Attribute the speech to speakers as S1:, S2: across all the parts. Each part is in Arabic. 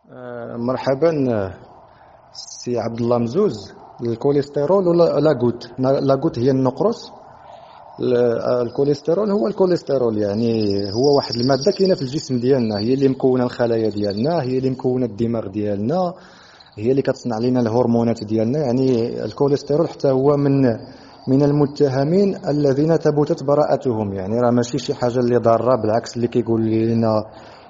S1: مرحبا. سي عبد الله مزوز. الكوليسترول ولا لاغوت؟ لاغوت هي النقرس. الكوليسترول هو الكوليسترول، يعني هو واحد الماده كاينه في الجسم ديالنا، هي اللي مكونه الخلايا ديالنا، هي اللي مكونه الدماغ ديالنا، هي اللي كتصنع لنا الهرمونات ديالنا. يعني الكوليسترول حتى هو من المتهمين الذين ثبتت براءتهم، يعني راه ماشي شي حاجه اللي ضاره، بالعكس اللي كيقول لنا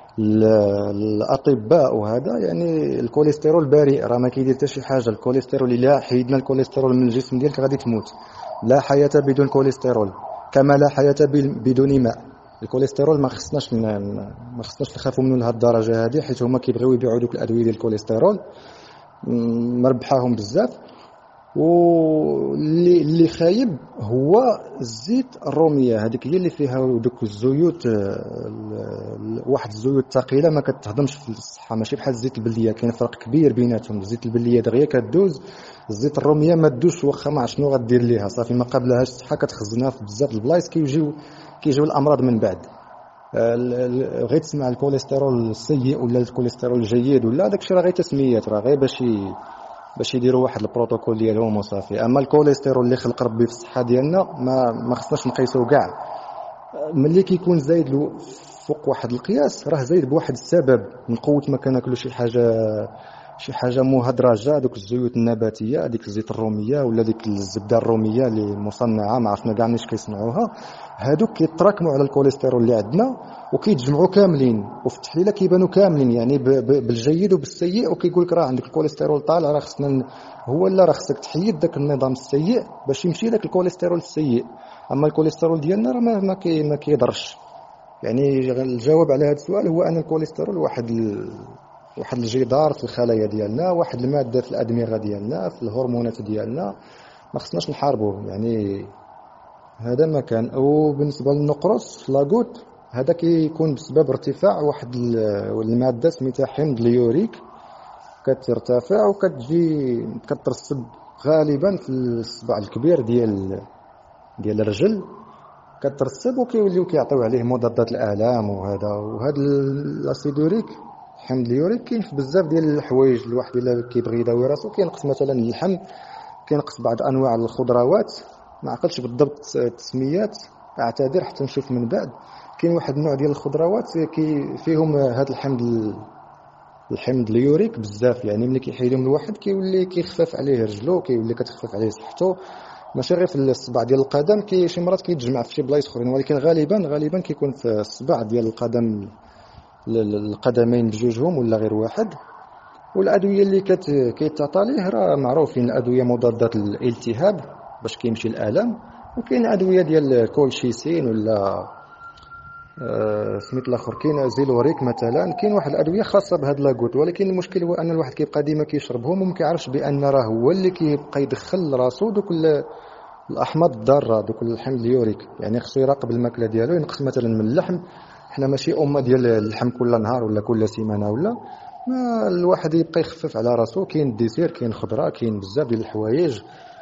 S1: الاطباء وهذا يعني الكوليسترول بريء، راه ما كيدير حتى شي حاجه. الكوليسترول الا حيدنا الكوليسترول من الجسم ديالك غادي تموت. لا حياه بدون كوليسترول، كما لا حياه بدون ماء. الكوليسترول ما خصناش نخافوا منه لهذه الدرجه هذه، حيت هما كيبغيو يبيعوا دوك الادويه ديال الكوليسترول مربحاهم بزاف. واللي خايب هو الزيت الروميه، هذيك هي اللي فيها دوك الزيوت، واحد الزيوت ثقيله ما كتهضمش في الصحه، ماشي بحال الزيت البلديه، كاين فرق كبير بيناتهم. الزيت البلديه دغيا كدوز، الزيت الروميه ما تدوش، واخا ما عرفت شنو غدير ليها صافي ما قابلهاش الصحه، كتخزنها في بزاف البلايص، كيجيو الامراض من بعد. غير تسمع الكوليسترول السيء ولا الكوليسترول الجيد ولا داكشي راه غير تسميات، راه غير باش يديروا واحد البروتوكول ديالهم وصافي. اما الكوليسترول اللي خلق ربي في الصحه ديالنا ما خصناش نقيسوه كاع. ملي كيكون زايد فوق واحد القياس راه زايد بواحد السبب، من قوه ما كناكلوا شي حاجه مهدرجه، دوك الزيوت النباتيه، هذيك الزيت الروميه ولا ديك الزبده الروميه اللي مصنعه ما عرفنا كاع منين كيصنعوها، هادوك كيتراكموا على الكوليسترول اللي عندنا وكيتجمعوا كاملين، وفي التحليله كيبانوا كاملين، يعني بالجيد وبالسيء، وكيقول لك راه عندك الكوليسترول طالع، راه خصنا هو لا، راه خصك تحيد داك النظام السيء باش يمشي داك الكوليسترول السيء. اما الكوليسترول ديالنا راه ما كيضرش. يعني الجواب على هذا السؤال هو ان الكوليسترول واحد الجدار في الخلايا ديالنا، واحد الماده في الادمغه ديالنا، في الهرمونات ديالنا، ما خصناش نحاربوه. يعني هذا ما كان. وبالنسبه للنقرس لاغوت، هذا كيكون بسبب ارتفاع واحد الماده سميتها حمض اليوريك، كترتفع وكتجي كترسب غالبا في الصبع الكبير ديال الرجل، كترسب وكيوليو كيعطيو عليه مضادات الالام وهذا الاسيدوريك، حمض اليوريك كاين في بزاف ديال الحوايج. الواحد الا كيبغي يداوي راسو كينقص مثلا اللحم، كينقص بعض انواع الخضروات، ما عقلتش بالضبط التسميات، اعتذر حتى نشوف من بعد. كاين واحد النوع ديال الخضروات فيهم هذا الحمض اليوريك بزاف، يعني ملي كيحيدهم الواحد كيولي كيخفف عليه رجلو، كيولي كتخفف عليه صحته، ماشي غير في الصبع ديال القدم، شي مرات كيتجمع في شي بلايص اخرين، ولكن غالبا كيكون في الصبع ديال القدم، القدمين بجوجهم ولا غير واحد. والادويه اللي كيتعطى ليه راه معروفين، الادويه مضادات الالتهاب باش كيمشي الالم، وكاين ادويه ديال كولشيسين ولا سميت الاخر، كاين زيلوريك مثلا، كاين واحد الادويه خاصه بهذا لاغوت. ولكن المشكل هو ان الواحد كيبقى ديما كيشربهم وما كيعرفش بان راه هو اللي كيبقى يدخل راسو دوك الاحماض الضاره، دوك الحمض اليوريك. يعني خصو يراقب الماكله ديالو، ينقص مثلا من اللحم. حنا ماشي امه ديال اللحم كل نهار ولا كل سيمانه، ولا ما الواحد يبقى يخفف على راسو. كاين الديسير، كاين الخضره، كاين بزاف ديال الحوايج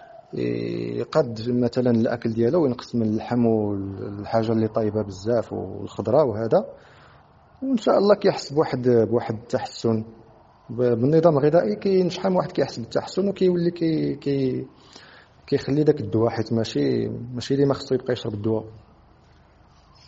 S1: قد مثلا الاكل ديالو ينقص من اللحم والحاجه اللي طايبه بزاف والخضره وهذا، وان شاء الله كيحس بواحد التحسن بالنظام الغذائي. كاين شحال من واحد كيحس بالتحسن وكيولي كيخلي داك الدواء، حيت ماشي ديما خصو يبقى يشرب الدواء.